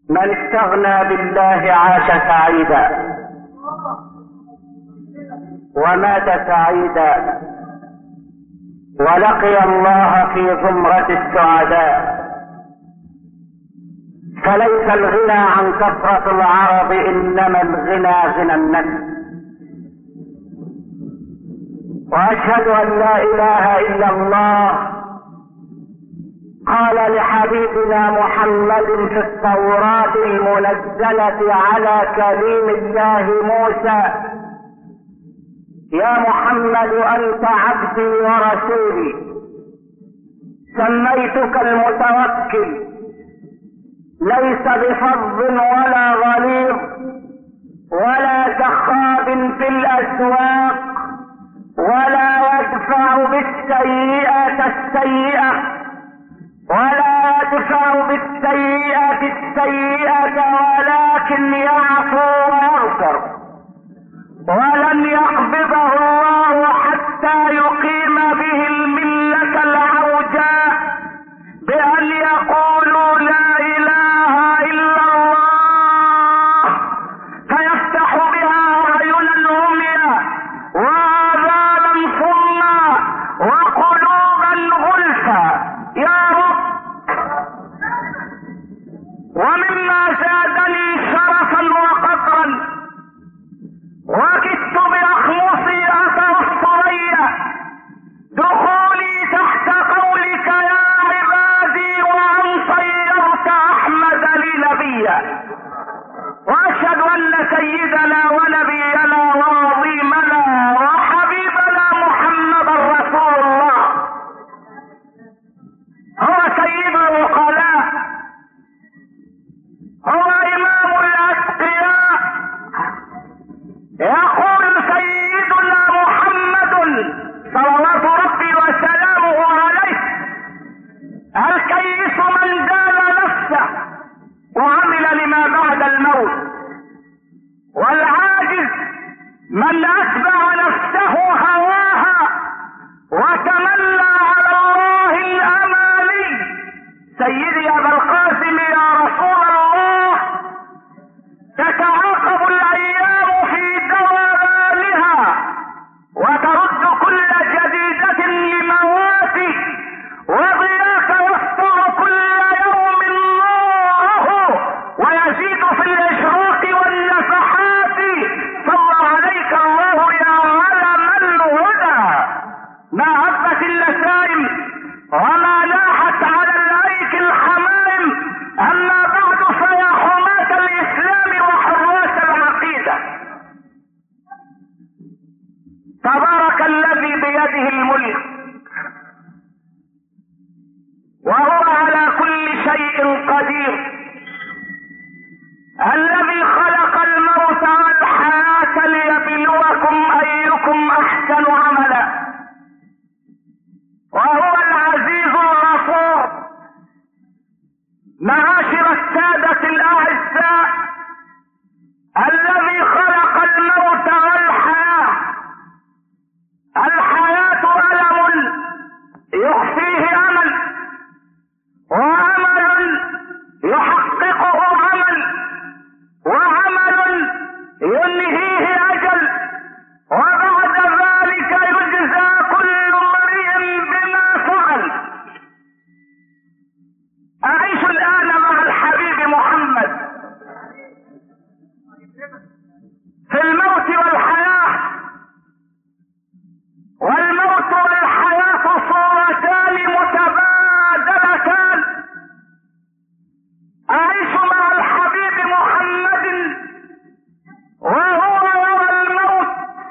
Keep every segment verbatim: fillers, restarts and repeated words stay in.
من استغنى بالله عاش سعيدا ومات سعيدا ولقي الله في زمرة السعداء. فليس الغنى عن كثرة العرب، إنما الغنى غنى النفس. وأشهد أن لا إله إلا الله قال لحبيبنا محمد في التوراة المنزلة على كليم الله موسى: يا محمد أنت عبدي ورسولي، سميتك المتوكل، ليس بفظ ولا غليظ ولا كخاب في الأسواق، ولا يدفع بالسيئة السيئة ولا يدفع بالسيئة السيئة ولكن يعفو ويغفر، ولن يقبضه الله حتى يقيم به الملة العوجاء بأن يقولوا لا إله إلا الله، فيفتح بها أعينا عميا وآذانا صما وقلوبا غلفا. يا رب، ومما زادني شرفا وقدرا وكدت بأخمصي أثر الثريا دخولي تحت قولك يا عبادي وأن صيرت أحمد لي نبيا. وأشهد أن سيدنا ونبينا وعظيمنا وحبيبنا محمد رسول الله هو سيد العقلاء، هو إمام الأتقياء. يقول سيدنا محمد صلوات ربي وسلامه عليه: الكيس من دان نفسه وعمل لما بعد الموت، والعاجز من أتبع نفسه هواها وتمنى على الله الأماني. سيدي أبا القاسم يا رسول الله، تتعاقب الأيام في دوامها وترد كل جديدة لمواتي، وضياك يسطع كل يوم نوره ويزيد في الإشراق والنفحات. صلى عليك الله يا علم الهدى، ما هبت اللسائم وما لاحت على الأيك الحمائم. أما بعد، فيا حماة الإسلام وحراس العقيدة، تبارك الذي بيده الملك وهو على كل شيء قدير، الذي خلق الموت والحياة ليبلوكم أيكم أحسن عملا، وهو العزيز الغفور. معاشر السادة الأعزاء، الذي خلق الموت والحياة، الحياة ألم يخفيه أمل، وأمل يحققه عمل، وعمل ينهيه أجل، وبعد ذلك يجزى كل امرئ بما فعل. أعيش الآن مع الحبيب محمد في الموت والحياة، والموت والحياة صورتان متبادلتان. أعيش مع الحبيب محمد وهو يرى الموت،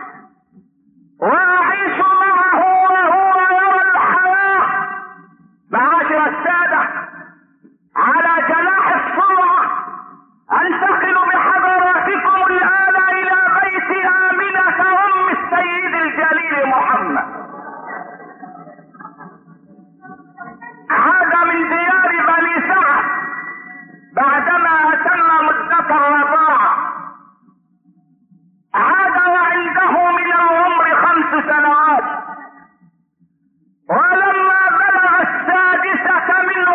وأعيش معه وهو يرى الحياة. معاشر السادة، على جناح السرعة أنتقل بحضراتكم الآن إلى بيت آمنة أم السيد الجليل محمد. هذا من ديار بني سعد بعدما أتم مدة الرضاعة، عاد وعنده من العمر خمس سنوات، ولما بلغ السادسة من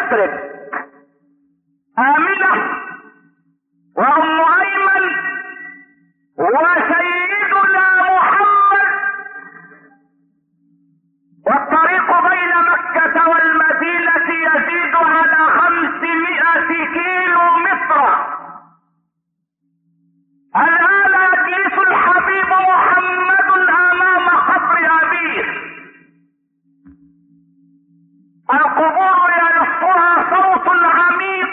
يثرب آمنة وأم أيمن وسيدنا محمد، والطريق بين مكة والمدينة يزيد على خمسمائة كيلو متر. الآن يجلس الحبيب محمد أمام قبر أبيه، القبور يلفها صوت عميق،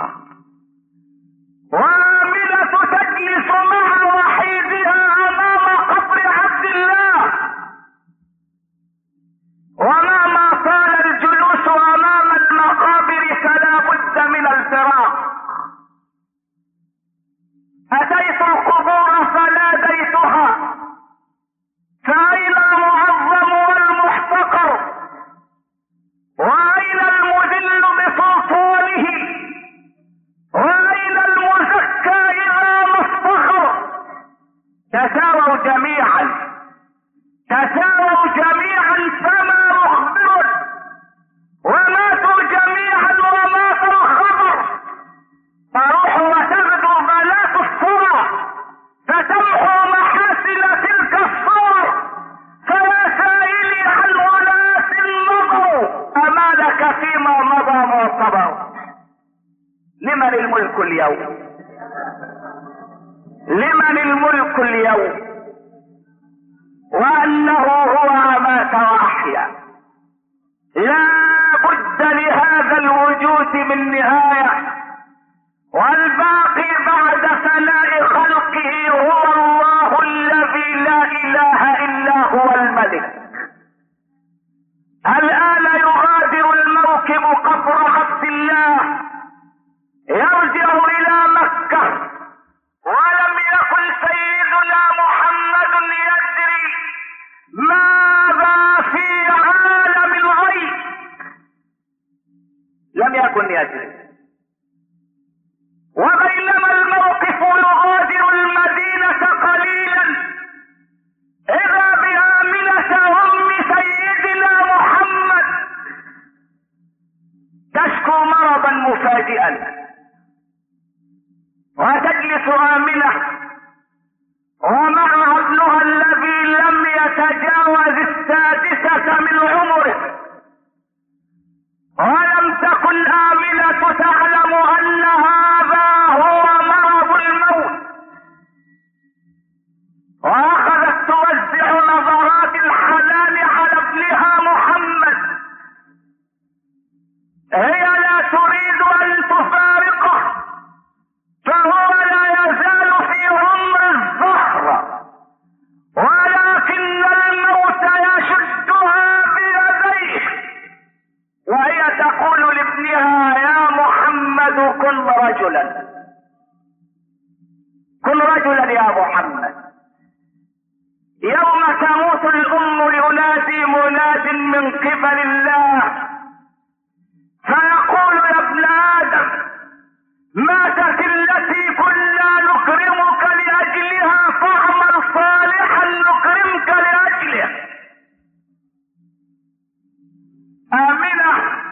وآمنة تجلس مع وحيدها أمام قبر عبد الله، ومهما طال الجلوس أمام المقابر فلا بد من الفراق. أتيت القبور فناديتها، فأين المعظم والمحتقر، وأين المذل بسلطانه، وأين المزكى إذا ما افتخر؟ تساووا جميعا، تساووا جميعا فما مخبر، وماتوا جميعا ومات الخبر. تروح وتغدو بنات الصور فتمحو محاسن تلك الصور، فيا سائلي عن أناس النظر أمالك فيما مضى معتبر. لمن الملك اليوم؟ لمن الملك اليوم؟ وأنه هو أمات وأحيا. لا بد لهذا الوجود من نهاية، والباقي بعد فناء خلقه هو الله الذي لا إله إلا هو الملك. الآن يغادر الموكب قبر عبد الله، يرجع إلى مكة، ولم يكن سيدنا محمد يدري ماذا في عالم الغيب، لم يكن يدري. وبينما الموقف يغادر المدينة قليلا، إذا بآمنة أم سيدنا محمد تشكو مرضا مفاجئا، وتجلس آمنة ومعها ابنها الذي لم يتجاوز السادسة من عمره، ولم تكن آمنة تعلم أن هذا هو مرض الموت، وأخذت توزع نظرات الحنان على ابنها محمد. هي لا تريد أن تفارقه، فهو لا يزال في عمر الزهر، ولكن الموت يشدها بيديه، وهي تقول لابنها يا محمد كن رجلا، كن رجلا يا محمد. يوم تموت الأم ينادي مناد من قبل الله فيقول يا ابن آدم ماتت التي كنا نكرمك لأجلها، فاعمل صالحا نكرمك لأجله. آمنة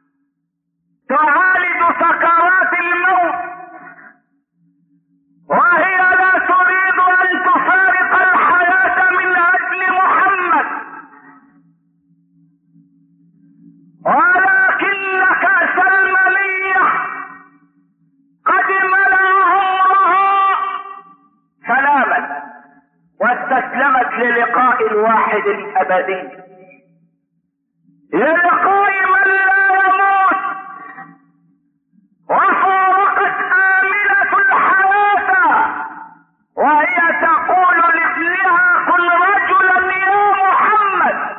تعالج سكرات الموت، وهي لا تريد أن تفارق الحياة من أجل محمد، ولكن كأس المنية قد ملا عمرها سلاما، واستسلمت للقاء الواحد الأبدي، للقاء من لا يموت. وفارقت آمنة الحياة وهي تقول لابنها كن رجلا يا محمد،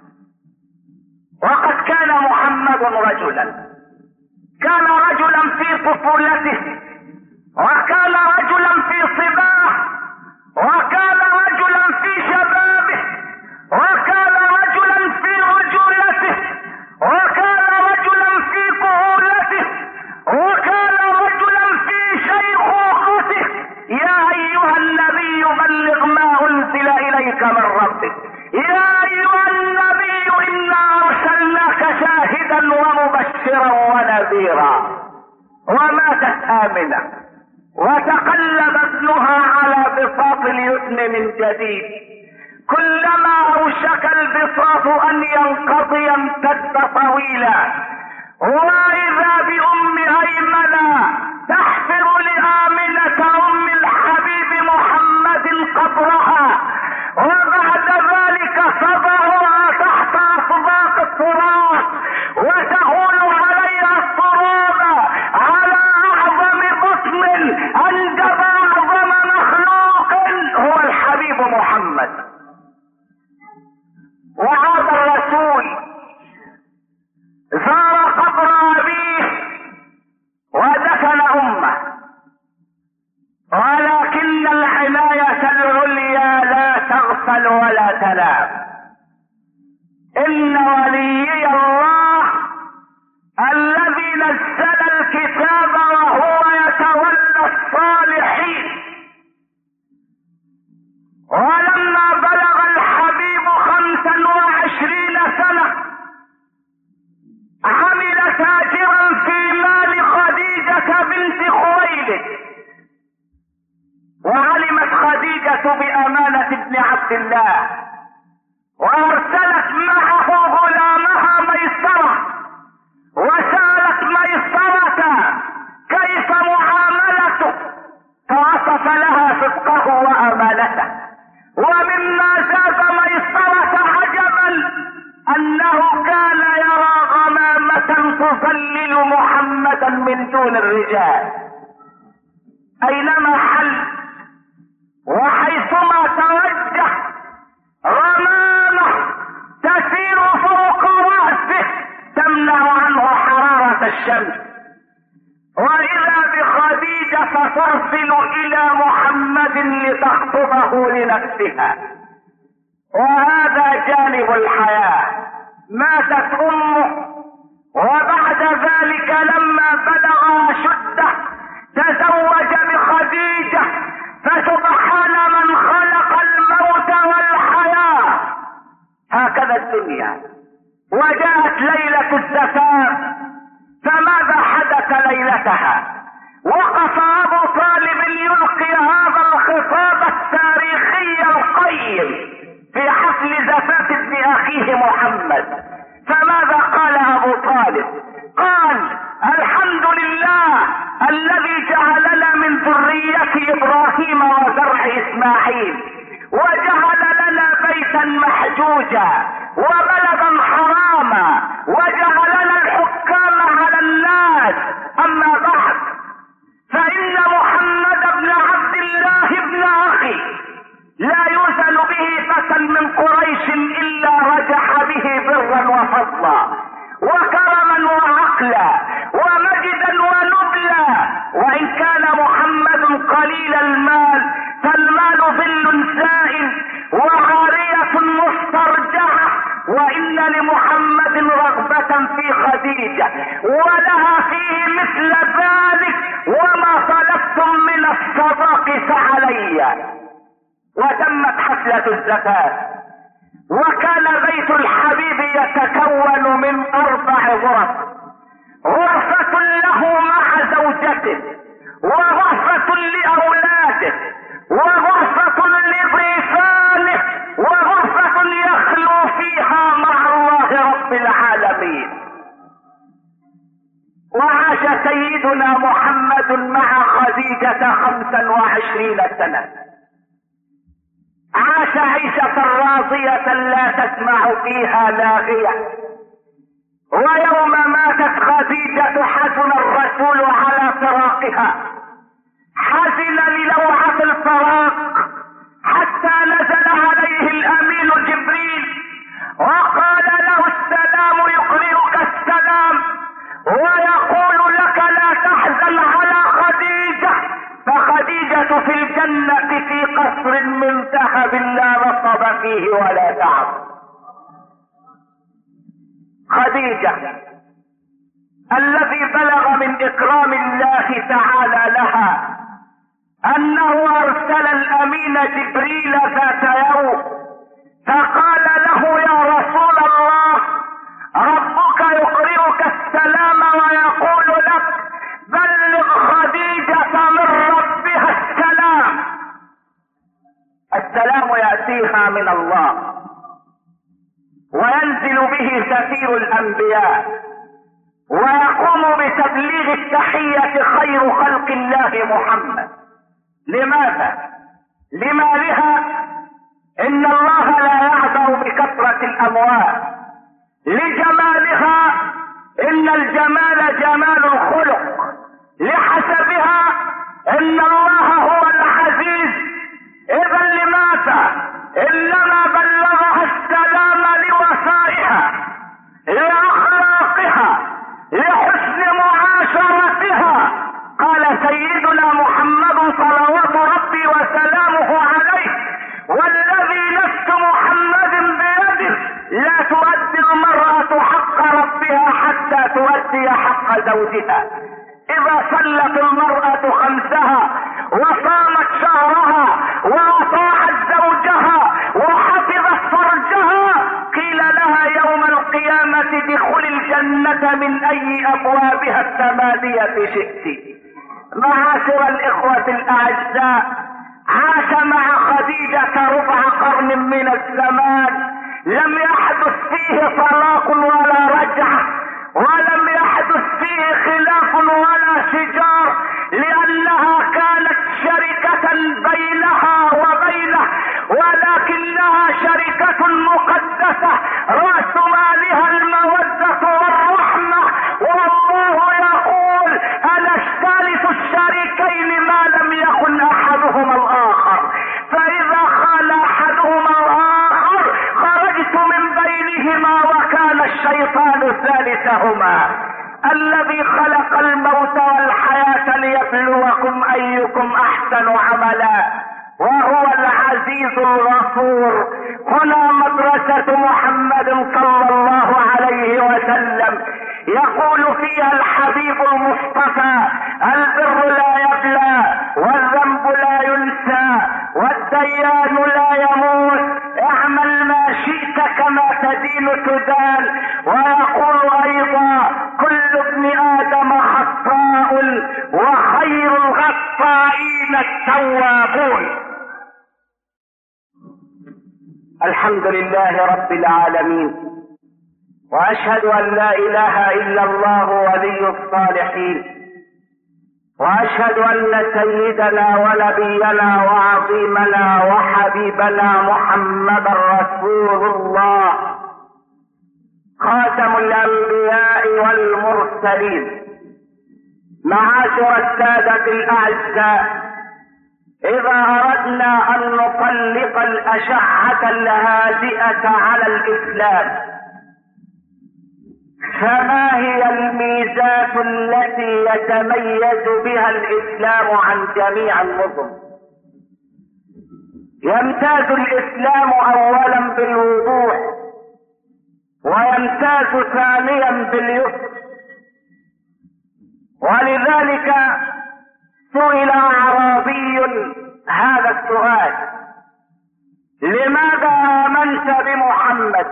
وقد كان محمد رجلا، كان رجلا في طفولته، وكان رجلا في صباه، وكان رجلا في شبابه، وكان رجلا في رجولته، وكان رجلا في كهولته، وكان رجلا في شيخوخته. يا أيها النبي بلغ ما أنزل إليك من ربك، يا أيها النبي إنا أرسلناك شاهدا ومبشرا مبشرا ونذيرا. وماتت آمنة وتقلب ابنها على بساط اليتم من جديد. كلما اوشك البساط ان ينقضي امتد طويلا، واذا بام ايمنة تحفر لآمنة ام الحبيب محمد قبرها، وبعد ذلك تضعها تحت اصداق التراب وتهول عليها التراب على اعظم بطن انجب اعظم مخلوق هو الحبيب محمد. وعاد الرسول زار قبر ابيه ودفن امه، ولكن العناية العليا لا تغفل ولا تنام. ان وليي الله الذي نزل الكتاب وهو يتولى الصالحين. ولما بلغ الحبيب خمسا وعشرين سنة عمل تاجرا في مال خديجة بنت خويلد، وعلمت خديجة بأمانة ابن عبد الله، وارسلت معه غلامها ميسرة، وسألت ميسرة كيف معاملته، فوصف لها صدقه وأمانته. ومما زاد ميسرة عجبا انه كان يرى غمامة تظلل محمدا من دون الرجال، اينما حل وحيثما توجه غمامة تسير فوق رأسه تمنع عنه حرارة الشمس. واذا بخديجة ترسل الى محمد لتخطبه لنفسها. وهذا جانب الحياة. ماتت امه، وبعد ذلك لما بلغ اشده تزوج بخديجة. فسبحان من خلق الموت والحياة. هكذا الدنيا. وجاءت ليلة الزفاف، فماذا حدث ليلتها؟ وقف ابو طالب يلقي هذا الخطاب التاريخي القيم في حفل زفاف ابن اخيه محمد. فماذا قال ابو طالب؟ قال: الحمد لله الذي جعلنا من ذرية ابراهيم وزرع اسماعيل، وجعل لنا بيتا محجوجا وبلدا حراما، وجعلنا الحكام على الناس. اما بعد، فان محمد بن عبد الله ابن اخي لا يوزن به فتى من قريش الا رجح به برا وفضلا وكرما وعقلا ومجدا ونبلا. وان كان محمد قليل المال فالمال ظل سائل وعارية مسترجعة. وان لمحمد رغبة في خديجة ولها فيه مثل ذلك، وما طلبتم من الصداق فعلي. وتمت حفلة الزفاف، وكان بيت الحبيب يتكون من اربع غرف: غرفة له مع زوجته، وغرفة لاولاده، وغرفة لضيفانه، وغرفة يخلو فيها مع الله رب العالمين. وعاش سيدنا محمد مع خديجة خمسا وعشرين سنة. عاش عيشة راضية لا تسمع فيها لاغية. ويوم ماتت خديجة حزن الرسول على فراقها، حزن للوعة الفراق، حتى نزل عليه الامين جبريل وقال له: السلام يقرئك السلام، ويقول لك لا تحزن على خديجة، فخديجة في الجنة في قصر من ذهب لا نصب فيه ولا تعب. خديجة الذي بلغ من اكرام الله تعالى لها انه ارسل الامين جبريل ذات يوم فقال له: يا رسول الله، ربك يقرئك السلام السلام ويقول لك بلغ خديجة من ربها السلام. السلام يأتيها من الله وينزل به سفير الأنبياء ويقوم بتبليغ التحية خير خلق الله محمد. لماذا؟ لمالها؟ إن الله لا يعبأ بكثرة الأموال. لجمالها، إن الجمال جمال الخلق. لحسبها، إن الله هو العزيز. إذا لماذا؟ إنما بلغها السلام لوفائها، لأخلاقها، لحسن معاشرتها. قال سيدنا محمد صلوات ربي وسلامه عليه: والذي نفس محمد بيده لا تؤدي المرأة حق ربها حتى تؤدي حق زوجها. إذا صلت المرأة خمسها وصامت شهرها وأطاعت زوجها وحفظت فرجها قيل لها يوم القيامة ادخلي الجنة من أي أبوابها الثمانية شئت. معاشر الإخوة الأعزاء، عاش مع خديجة ربع قرن من الزمان، لم يحدث فيه طلاق ولا رجعة، ولم يحدث فيه خلاف ولا شجار، لأنها كانت شركة بينها وبينه، ولكنها شركة مقدسة رأس مالها المودة والرحمة. والله يقول: أنا الثالث الشريكين ما لم يكن أحدهما الآخر، فإذا خان أحدهما الآخر خرجت من بينهما وكان الشيطان ثالثهما. الذي خلق الموت والحياة ليبلوكم أيكم أحسن عملا، وهو العزيز الغفور. هنا مدرسة محمد صلى الله عليه وسلم، يقول فيها الحبيب المصطفى: البر لا يبلى، والذنب لا ينسى، والديان لا يموت، اعمل ما شئت كما تدين تدان. ويقول ايضا: كل ابن ادم خطاء وخير الخطائين التوابون. الحمد لله رب العالمين، واشهد ان لا اله الا الله ولي الصالحين، واشهد ان سيدنا ونبينا وعظيمنا وحبيبنا محمدا رسول الله خاتم الانبياء والمرسلين. معاشر السادة الاعزاء، اذا اردنا ان نطلق الاشعة الهادئة على الاسلام، فما هي الميزات التي يتميز بها الاسلام عن جميع النظم؟ يمتاز الاسلام اولا بالوضوح، ويمتاز ثانيا باليسر. ولذلك سئل اعرابي هذا السؤال: لماذا آمنت بمحمد؟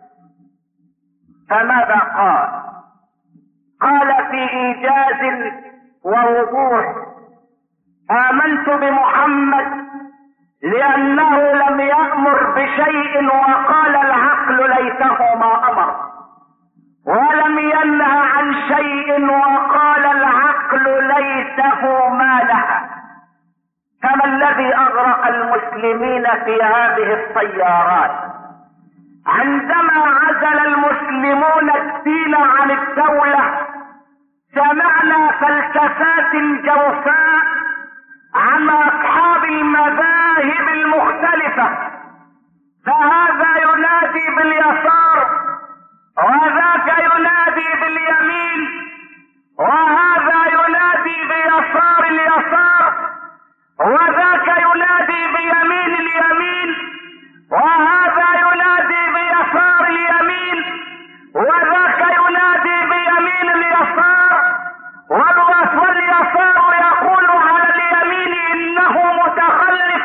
فماذا قال؟ قال في إيجاز ووضوح: آمنت بمحمد لأنه لم يأمر بشيء وقال العقل ليته ما أمر، ولم ينهى عن شيء وقال العقل ليته ما نهى. كما الذي أغرق المسلمين في هذه الطيارات عندما عزل المسلمون الدين عن الدولة. سمعنا فلسفات جوفاء عن أصحاب المذاهب المختلفة، فهذا ينادي باليسار، وذاك ينادي باليمين، وهذا ينادي بيسار اليسار، وذاك ينادي بيمين اليمين، وهذا ينادي بيسار اليمين، وذاك ينادي بيمين اليسار. واليسار يقول على اليمين انه متخلف،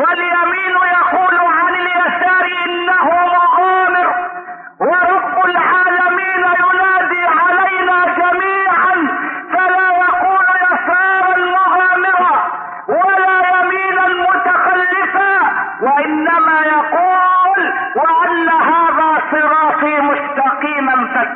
واليمين يقول عن اليسار انه مغامر. ورب العالمين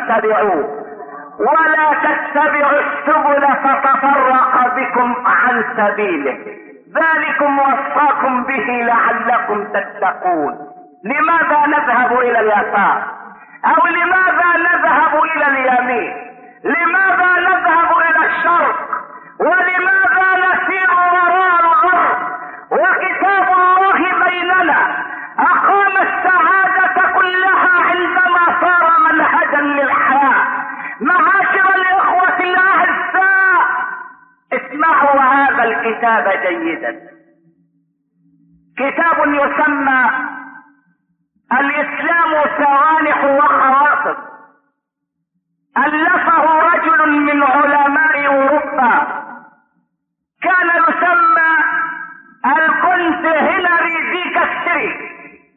فاتبعوه ولا تتبعوا السبل فتفرق بكم عن سبيله ذلكم وصاكم به لعلكم تتقون. لماذا نذهب الى اليسار او لماذا نذهب الى اليمين؟ لماذا نذهب الى الشرق ولماذا نسير وراء الغرب وكتاب الله بيننا اقام السعادة كلها عندما صار منهجا للحياة. معاشر الاخوة الاعزاء اسمعوا هذا الكتاب جيدا. كتاب يسمى الاسلام سوانح وخواطر، الفه رجل من علماء اوروبا كان يسمى الكونت هنري دي كاستري.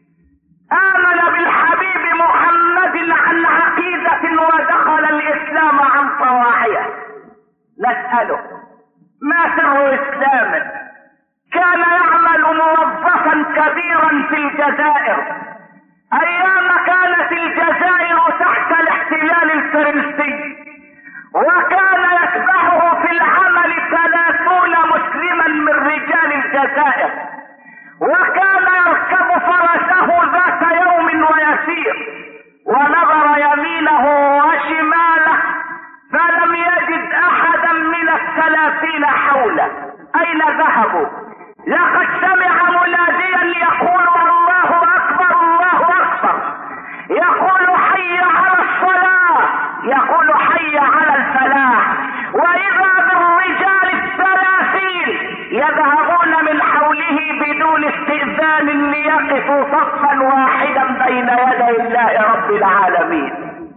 امن بالحبيب محمد عن عقيدة ودخل الاسلام عن طواعية. نسأله ما سر اسلامه؟ كان يعمل موظفا كبيرا في الجزائر ايام كانت الجزائر تحت الاحتلال الفرنسي، وكان يتبعه في العمل ثلاثون مسلما من رجال الجزائر، وكان يركب فرسه ذات يوم ويسير ونظر يمينه وشماله فلم يجد احدا من الثلاثين حوله. اين ذهبوا؟ لقد سمع مناديا يقول الله اكبر الله اكبر، يقول حي على الصلاة، يقول حي على الفلاح، واذا بالرجال الثلاثين يذهبون من حوله بدون استئذان ليقفوا صفا واحدا بين يدي الله رب العالمين.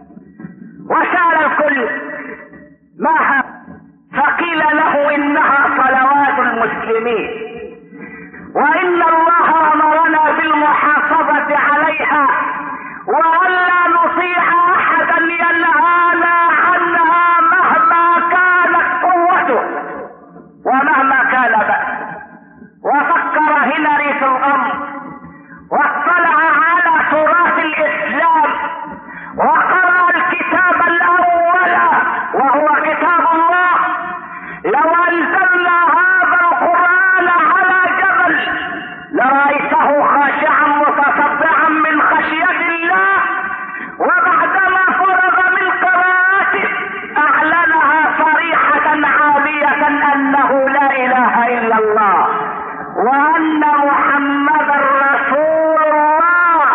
وسأل الكل ما هذا؟ فقيل له انها صلوات المسلمين وان الله امرنا بالمحافظة عليها وألا نطيع احدا ينهانا عنها مهما كانت قوته ومهما كان بأسه. وفكر هنري في الامر واطلع على تراث الاسلام وقرأ الكتاب الاول وهو كتاب الله. لو انزلنا هذا القرآن على جبل لرأيته خاشعا متصدعا من خشية الله، وبعدما فرغ من قراءته اعلنها صريحة عالية انه لا اله الا الله وان محمدا رسول الله.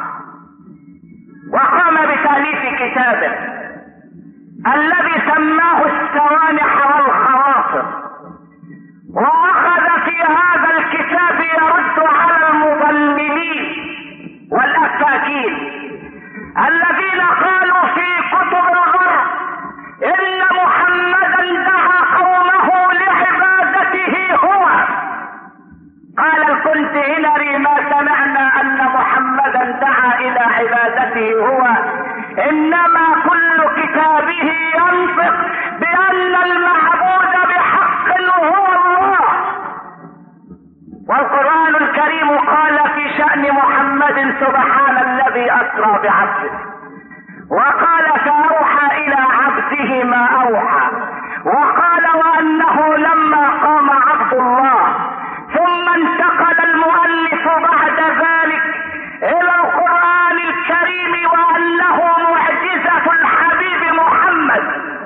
وقام بتأليف كتابه الذي سماه السوانح والخواطر، واخذ في هذا الكتاب يرد على المضللين والافاكين الذين قالوا في كتب الغرب ان محمدا دعا قومه لعبادته هو. قال الكنت هنري ما سمعنا ان محمدا دعا الى عبادته هو، انما كل كتابه ينطق بان المعبود بحق هو الله. والقرآن الكريم قال في شأن محمد سبحان الذي اسرى بعبده، وقال فاوحى الى عبده ما اوحى، وقال وانه لما قام عبد الله. ثم انتقل المؤلف بعد ذلك الى القرآن الكريم وانه معجزة الحبيب محمد،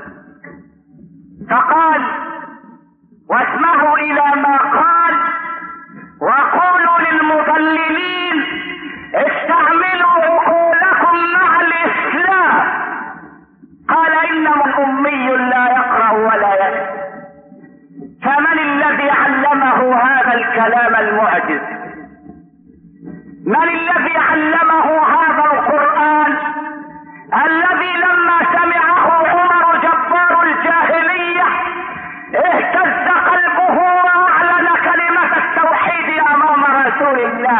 فقال واسمعوا الى ما قال وقولوا للمضللين استعملوا عقولكم مع الاسلام. قال انما امي لا يقرأ ولا يكتب، فمن الذي علمه هذا الكلام المعجز؟ من الذي علمه هذا القرآن الذي لما سمعه عمر جبار الجاهلية اهتز قلبه واعلن كلمة التوحيد امام رسول الله؟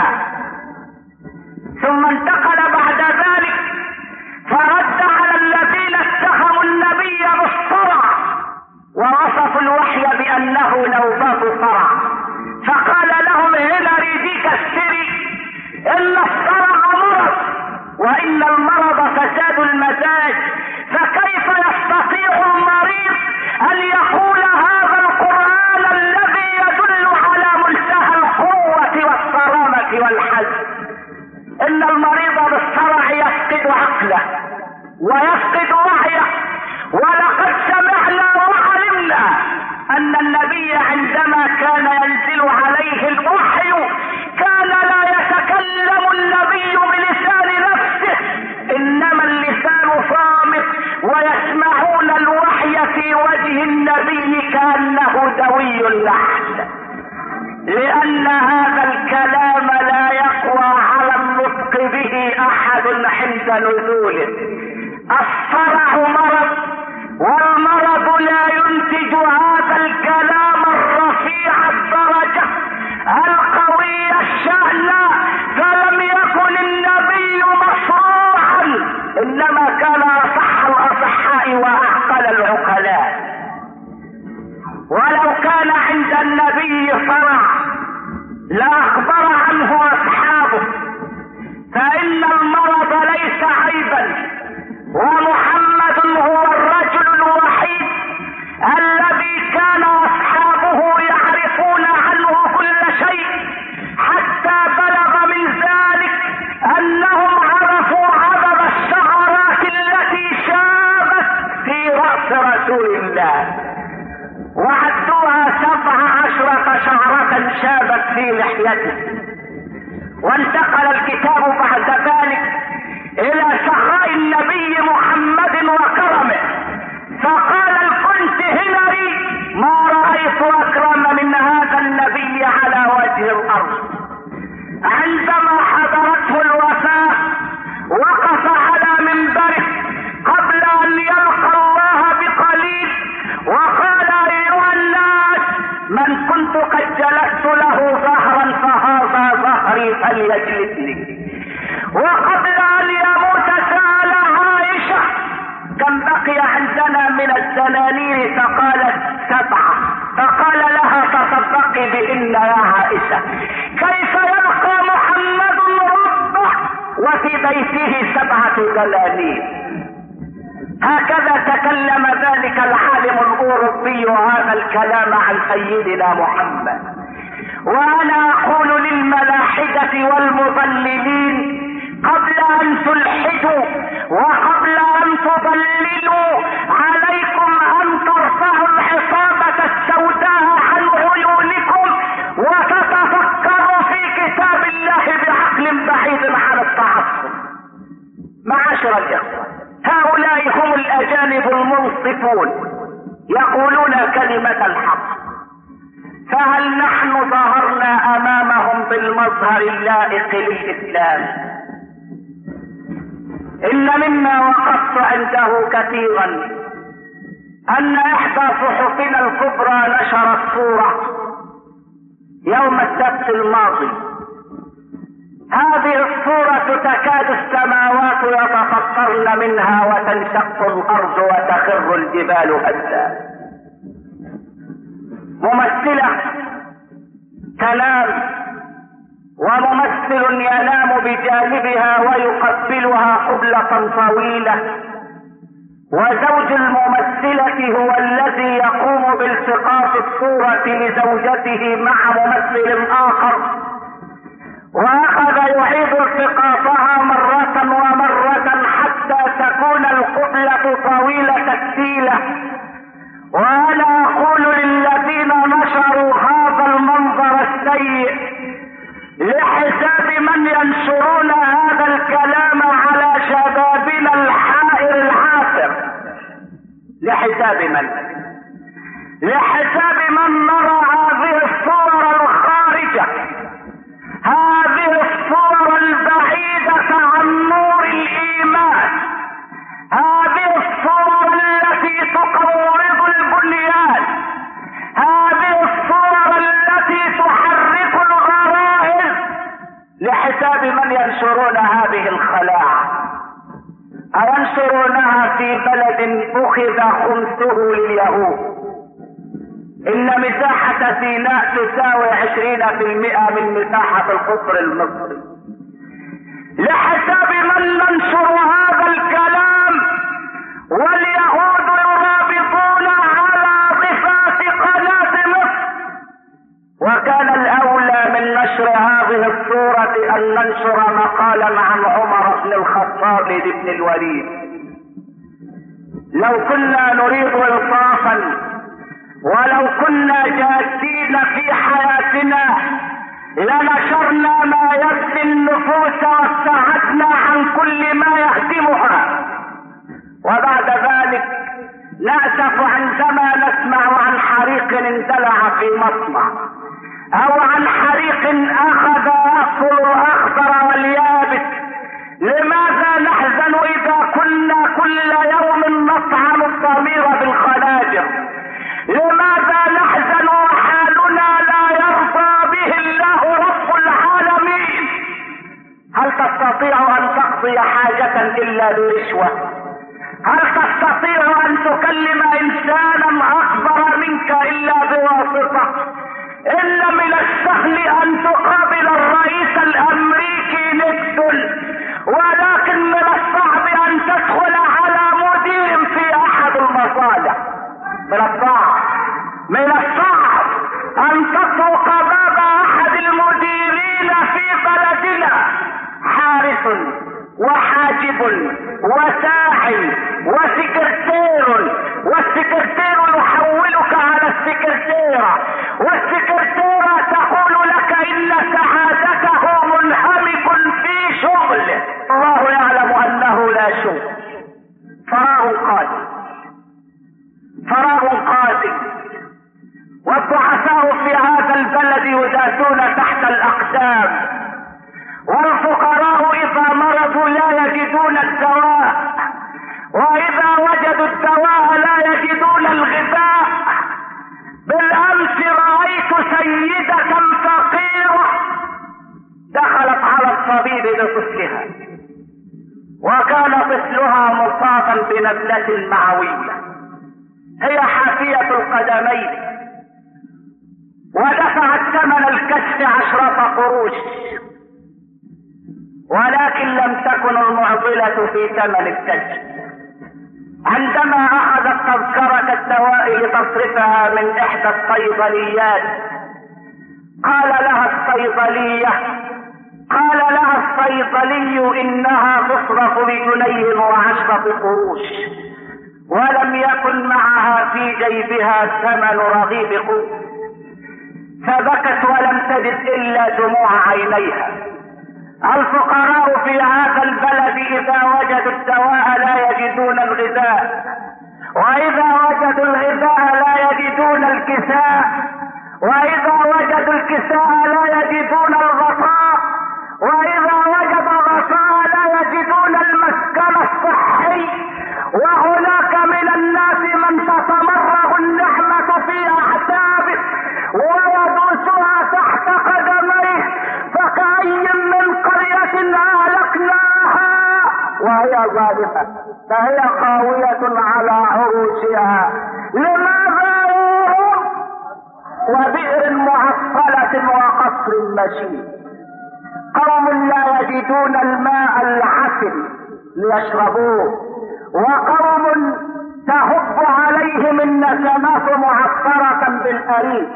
ثم انتقل بعد ذلك فرد على الذين اتهموا النبي بالصرع ووصفوا الوحي بانه نوبات صرع، فقال لهم هنري دي كاستري ان الصرع مرض وان المرض فساد المزاج، ويفقد وعيه. ولقد سمعنا وعلمنا ان النبي عندما كان ينزل عليه الوحي كان لا يتكلم النبي بلسان نفسه، انما اللسان صامت ويسمعون الوحي في وجه النبي كأنه دوي اللحن، لان هذا الكلام لا يقوى على النطق به احد عند نزوله. الصرع مرض، والمرض لا ينتج هذا الكلام الرفيع الدرجة القوي الشأن. فلم يكن النبي مصروعا، انما كان اصح الاصحاء واعقل العقلاء. ولو كان عند النبي صرع لاخبر عنه اصحابه، فان المرض ليس عيبا، ومحمد هو الرجل الوحيد الذي كان اصحابه يعرفون عنه كل شيء، حتى بلغ من ذلك انهم عرفوا عدد الشعرات التي شابت في رأس رسول الله، وعدوها سبع عشرة شعرة شابت في لحيته. وانتقل الكتاب بعد ذلك الى سخاء النبي محمد وكرمه، فقال الكنت هنري ما رأيت اكرم من هذا النبي على وجه الارض. عندما حضرته الوفاة وقف على منبره قبل ان يلقى الله بقليل وقال: ايها الناس، من كنت قد جلست له ظهرا فهذا ظهري فليجلسني. وقبل ان يموت سأل عائشة: كم بقي عندنا من الدنانير؟ فقالت: سبعة. فقال لها: تصدقي بإن يا عائشة. كيف يلقى محمد ربه وفي بيته سبعة دنانير؟ هكذا تكلم ذلك العالم الاوروبي هذا الكلام عن سيدنا محمد. وانا اقول للملاحدة والمضللين: قبل ان تلحدوا وقبل ان تضللوا عليكم ان ترفعوا العصابة السوداء عن عيونكم وتتفكروا في كتاب الله بعقل بعيد عن التعصب. معاشر الاخوة، هؤلاء هم الاجانب المنصفون يقولون كلمة الحق، فهل نحن ظهرنا امامهم بالمظهر اللائق للاسلام؟ ان مما وقفت عنده كثيرا ان احدى صحفنا الكبرى نشرت صورة يوم السبت الماضي. هذه الصورة تكاد السماوات يتفطرن منها وتنشق الارض وتخر الجبال هدا. ممثلة تنام وممثل ينام بجانبها ويقبلها قبلة طويلة، وزوج الممثلة هو الذي يقوم بالتقاط الصورة لزوجته مع ممثل آخر، واخذ يعيد التقاطها مرة ومرة حتى تكون القبلة طويلة التيلة. وانا اقول للذين نشروا هذا المنظر السيء: لحساب من ينشرون هذا الكلام على شبابنا الحائر العاصر؟ لحساب من؟ لحساب من نرى هذه الصور الخارجة، هذه الصور البعيدة عن نور الإيمان، هذه الصور التي تقوض البنيان، هذه الصور التي تحرك الغرائز. لحساب من ينشرون هذه الخلاعة؟ أينشرونها في بلد أخذ خمسه لليهود؟ إن مساحة سيناء تساوي عشرين في المئة من مساحة القطر المصري. لحساب من ننشر هذا الكلام واليهود يرابطون على ضفاف قناة مصر؟ وكان الأولى من نشر هذه الصورة أن ننشر مقالا عن عمر بن الخطاب بن الوليد لو كنا نريد انصافا ولو كنا جادين في حياتنا لنشرنا ما يبني النفوس وابتعدنا عن كل ما يهدمها. وبعد ذلك نأسف عندما نسمع عن حريق اندلع في مصنع او عن حريق اخذ يأكل الاخضر واليابس. لماذا نحزن اذا كنا كل يوم نطعن الضمير بالخناجر؟ لماذا نحزن وحالنا لا يرضى به الله رب العالمين؟ هل تستطيع ان تقضي حاجة الا برشوة؟ هل تستطيع ان تكلم انسانا اكبر منك الا بواسطة؟ ان من السهل ان تقابل الرئيس الامريكي نيكسون، ولكن من الصعب ان تدخل على مدير في احد المصالح. من الصعب من الصعب ان تطرق باب احد المديرين في بلدنا حارس وحاجب وساعي وسكرتير، والسكرتير يحولك على السكرتيرة، والسكرتيرة تقول لك ان سعادته منهمك في شغله. الله يعلم انه لا شغل. فراغ قادم فراغ قادم والضعفاء في هذا البلد يداسون تحت الاقدام، والفقراء اذا مرضوا لا يجدون الدواء، واذا وجدوا الدواء لا يجدون الغذاء. بالامس رايت سيدة فقيرة دخلت على الطبيب بطفلها، وكان طفلها مصابا بنزلة معوية، هي حافية القدمين، ودفعت ثمن الكشف عشرة قروش، ولكن لم تكن المعضلة في ثمن الكشف. عندما اخذت تذكرة الدواء لتصرفها من احدى الصيدليات قال لها الصيدلية قال لها الصيدلي انها تصرف بجنيه وعشرة قروش، ولم يكن معها في جيبها ثمن رغيف قوت، فبكت ولم تجد الا دموع عينيها. الفقراء في هذا البلد اذا وجدوا الدواء لا يجدون الغذاء، واذا وجدوا الغذاء لا يجدون الكساء، واذا وجدوا الكساء لا يجدون الغطاء، واذا وجدوا الغطاء لا يجدون المسكن الصحي. وهناك من الناس من تتمرغ النعمة في اعتابه ويدوسها تحت قدميه، فكأي من قرية أهلكناها وهي ظالمة فهي خاوية على عروشها. لماذا يوم وبئر معطلة وقصر مشيد؟ قوم لا يجدون الماء العسل ليشربوه، وقوم تهب عليهم النسمات معطرة بالأريج،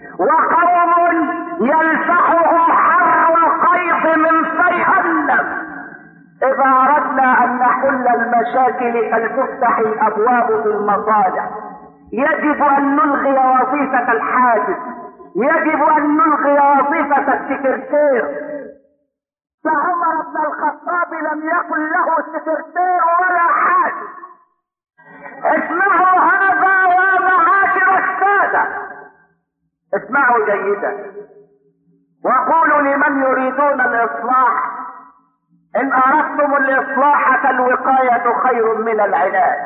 وقوم يلفحهم حر القيظ من جهنم. إذا أردنا أن نحل المشاكل فلتفتح الأبواب في المصالح. يجب أن نلغي وظيفة الحاجز، يجب أن نلغي وظيفة السكرتير. فعمر بن الخطاب لم يكن له سكرتير ولا حاجز. اسمعوا هذا يا معاشر السادة، اسمعوا جيدا وقولوا لمن يريدون الإصلاح: إن أردتم الإصلاح فالوقاية خير من العلاج.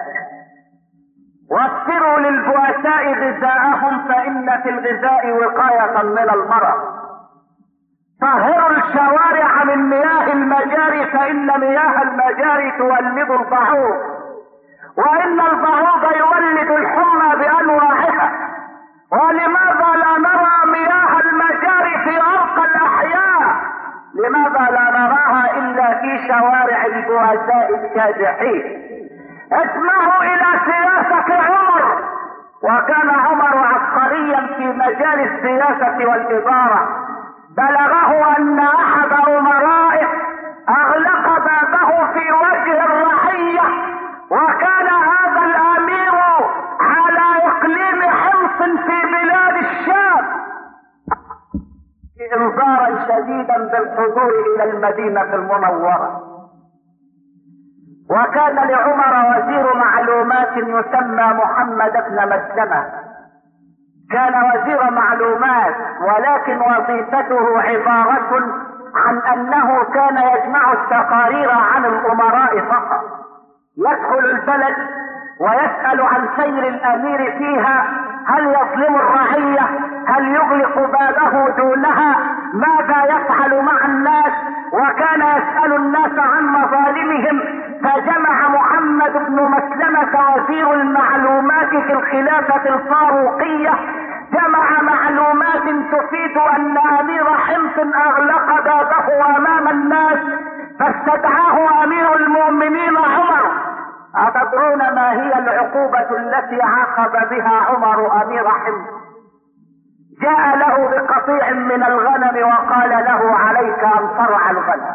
وفروا للبؤساء غذاءهم فإن في الغذاء وقاية من المرض. طهروا الشوارع من مياه المجاري فإن مياه المجاري تولد البعوض، وإن البعوض يولد الحمى بأنواعها. ولماذا لا نرى مياه المجاري في أرقى الأحياء؟ لماذا لا نراها إلا في شوارع البؤساء الكادحين؟ اسمعوا إلى سياسة عمر، وكان عمر عبقريا في مجال السياسة والإدارة. بلغه أن أحد أمرائه أغلق بابه في وجه الرعية، وكان هذا انتظارا شديدا بالحضور الى المدينة المنورة. وكان لعمر وزير معلومات يسمى محمد بن مسلمة، كان وزير معلومات، ولكن وظيفته عبارة عن انه كان يجمع التقارير عن الامراء فقط، يدخل البلد ويسأل عن سير الامير فيها، هل يظلم الرعية، هل يغلق بابه دونها، ماذا يفعل مع الناس، وكان يسأل الناس عن مظالمهم. فجمع محمد بن مسلمة وزير المعلومات في الخلافة الفاروقية، جمع معلومات تفيد ان امير حمص اغلق بابه امام الناس، فاستدعاه امير المؤمنين عمر. أتدرون ما هي العقوبة التي عاقب بها عمر امير حمص؟ جاء له بقطيع من الغنم وقال له عليك ان ترعى الغنم،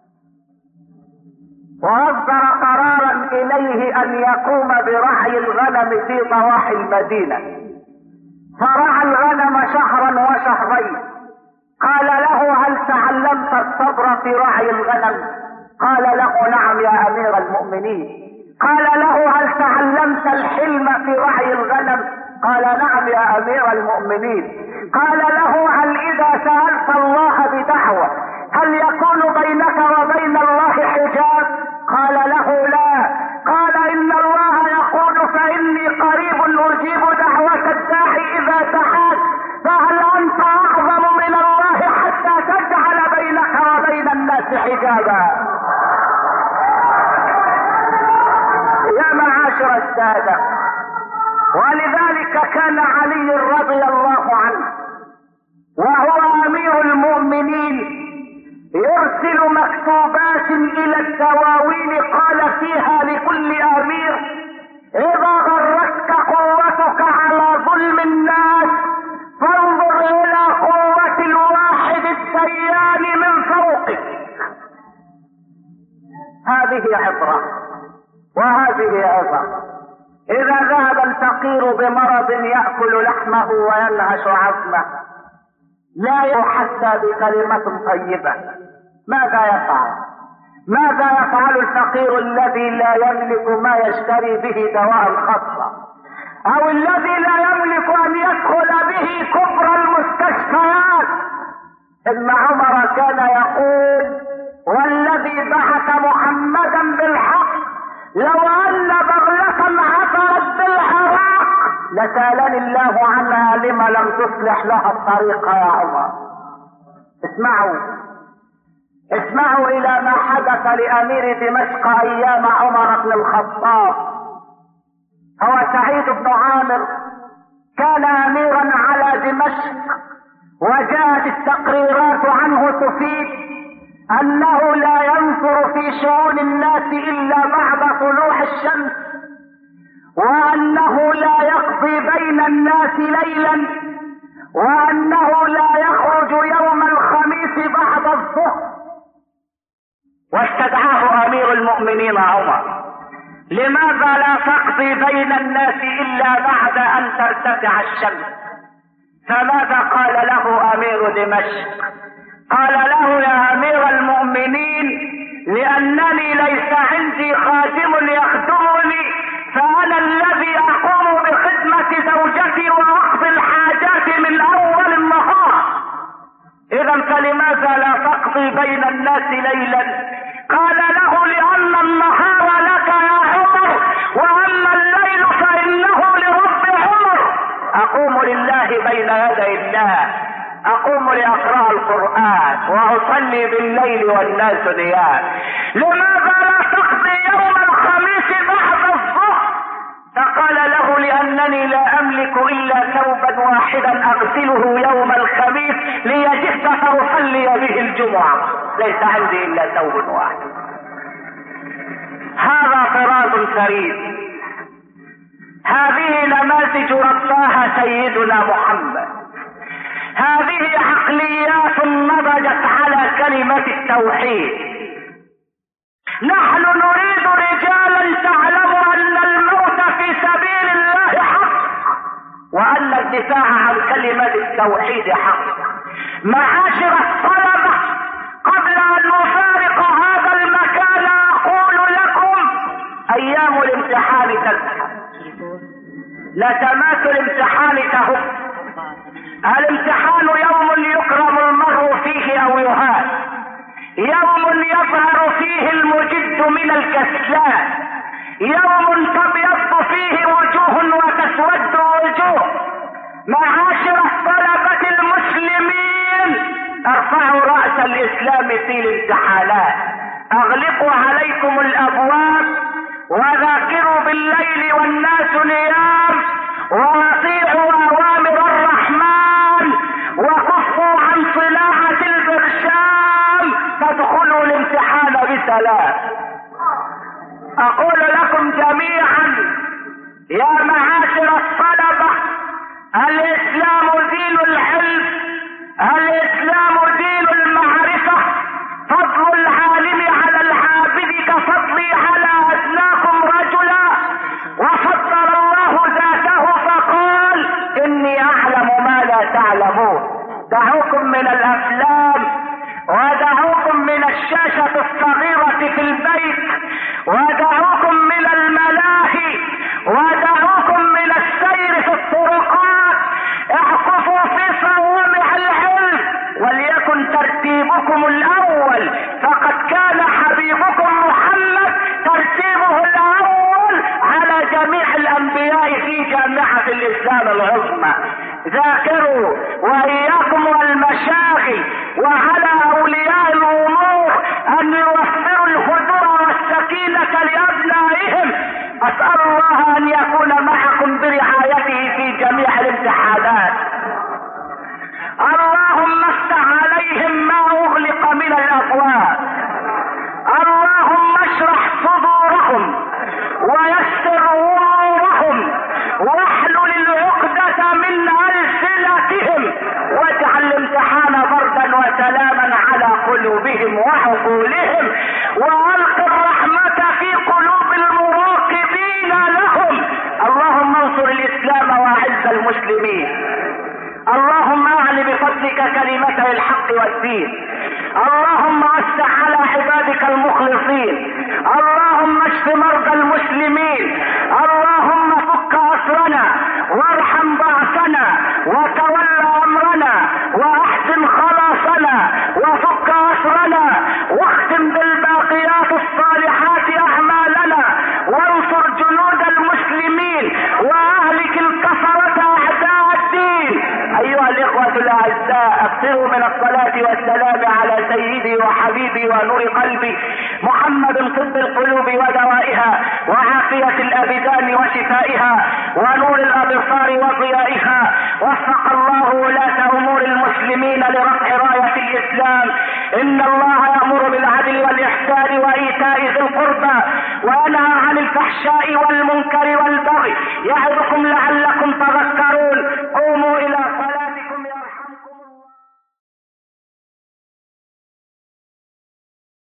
واصدر قرارا اليه ان يقوم برعي الغنم في ضواحي المدينة. فرعى الغنم شهرا وشهرين. قال له هل تعلمت الصبر في رعي الغنم؟ قال له نعم يا امير المؤمنين. قال له هل تعلمت الحلم في رعي الغنم؟ قال نعم يا امير المؤمنين. قال له هل اذا سألت الله بدعوة هل يكون بينك وبين الله حجاب؟ قال له لا. قال ان الله يقول فاني قريب اجيب دعوة الداعي اذا دعاك، فهل انت اعظم من الله حتى تجعل بينك وبين الناس حجابا؟ يا معاشر السادة، ولذلك كان علي رضي الله عنه وهو امير المؤمنين يرسل مكتوبات الى الدواوين قال فيها لكل امير اذا غرتك قوتك على ظلم الناس فانظر الى قوة الواحد الديان من فوقك. هذه عبرة وهذه عبرة. اذا ذهب الفقير بمرض يأكل لحمه وينهش عظمه لا يحسى بكلمة طيبة، ماذا يفعل؟ ماذا يفعل الفقير الذي لا يملك ما يشتري به دواء خاصة، او الذي لا يملك ان يدخل به كبر المستشفيات؟ ان عمر كان يقول والذي بعث محمدا بالحق لو ان بغلة عثرت بالعراق لسألني الله عنها لما لم تصلح لها الطريق يا عمر. اسمعوا اسمعوا الى ما حدث لامير دمشق ايام عمر بن الخطاب. هو سعيد بن عامر كان اميرا على دمشق، وجاءت التقريرات عنه تفيد انه لا ينظر في شؤون الناس الا بعد طلوع الشمس، وانه لا يقضي بين الناس ليلا، وانه لا يخرج يوم الخميس بعد الظهر. واستدعاه امير المؤمنين عمر: لماذا لا تقضي بين الناس الا بعد ان ترتفع الشمس؟ فماذا قال له امير دمشق؟ قال له: يا امير المؤمنين، لانني ليس عندي خادم يخدمني، فانا الذي اقوم بخدمة زوجتي واقضي الحاجات من اول النهار. اذا فلماذا لا تقضي بين الناس ليلا؟ قال له: لان النهار لك يا عمر، واما الليل فانه لرب عمر. اقوم لله بين يدي الله، اقوم لاقرأ القرآن واصلي بالليل والناس نيام. لماذا لا تقضي يوم الخميس بعد الظهر؟ فقال له: لانني لا املك الا ثوبا واحدا اغسله يوم الخميس ليجف فاصلي به الجمعة، ليس عندي الا ثوب واحد. هذا طراز فريد، هذه نماذج رباها سيدنا محمد، هذه عقليات نضجت على كلمة التوحيد. نحن نريد رجالا تعلموا ان الموت في سبيل الله حق، وان الدفاع عن كلمة التوحيد حق. معاشر الطلبة، قبل ان نفارق هذا المكان اقول لكم ايام الامتحان تزحف، لتمات الامتحان تهب. الامتحان يوم يكرم المرء فيه او يهان، يوم يظهر فيه المجد من الكسلان، يوم تبيض فيه وجوه وتسود وجوه. معاشر الطلبة المسلمين، ارفعوا رأس الاسلام في الامتحانات، اغلقوا عليكم الابواب وذاكروا بالليل والناس نيام، واطيعوا اوامر الرحمن وكفوا عن صناعة البرشام تدخلوا الامتحان بسلام. اقول لكم جميعا يا معاشر الطلبة، الاسلام دين العلم، الاسلام دين المعرفة، فضل العالم على العابد كفضلي على ادناكم رجلا، وفضل الله ذاته فقال اني اعلم ما لا تعلمون. دعوكم من الافلام، ودعوكم من الشاشة الصغيرة في البيت، ودعوكم من الملاهي، ودعوكم من السير في الطرقات، اعكفوا في صوامع العلم وليكن ترتيبكم الاول، فقد كان حبيبكم محمد ترتيبه الاول على جميع الانبياء في جامعة الاسلام العظمى. ذاكروا واياكم والمشاغل، وعلى اولياء الامور ان يوفروا الهدوء والسكينة لابنائهم. اسأل الله ان يكون معكم برعايته في جميع الامتحانات. اللهم افتح عليهم ما اغلق من الابواب، اللهم اشرح صدورهم ويسر امورهم واحلل العقدة من السنتهم، واجعل الامتحان بردا وسلاما على قلوبهم وعقولهم، والق الرحمة في قلوب المراقبين لهم. اللهم انصر الاسلام واعز المسلمين، اللهم اعل بفضلك كلمتي الحق والدين، اللهم وسع على عبادك المخلصين، اللهم اشف مرضى المسلمين، اللهم فك اسرنا وارحم ضعفنا وتول امرنا واحسن خلاصنا وفك اسرنا، واختم بالباقيات الصالحات اعمالنا، وانصر جنود المسلمين واهلك الكفرة اعداء الدين. ايها الاخوة الاعزاء، اكثروا من الصلاة والسلام على سيدي وحبيبي ونور قلبي محمد، طب القلوب ودوائها وعافية الابدان وشفائها ونور الابصار وضيائها. وفق الله ولاة امور المسلمين لرفع راية الاسلام. ان الله يأمر بالعدل والاحسان وايتاء ذي القربى وينهى عن الفحشاء والمنكر والبغي، يعظكم لعلكم تذكرون. قوموا الى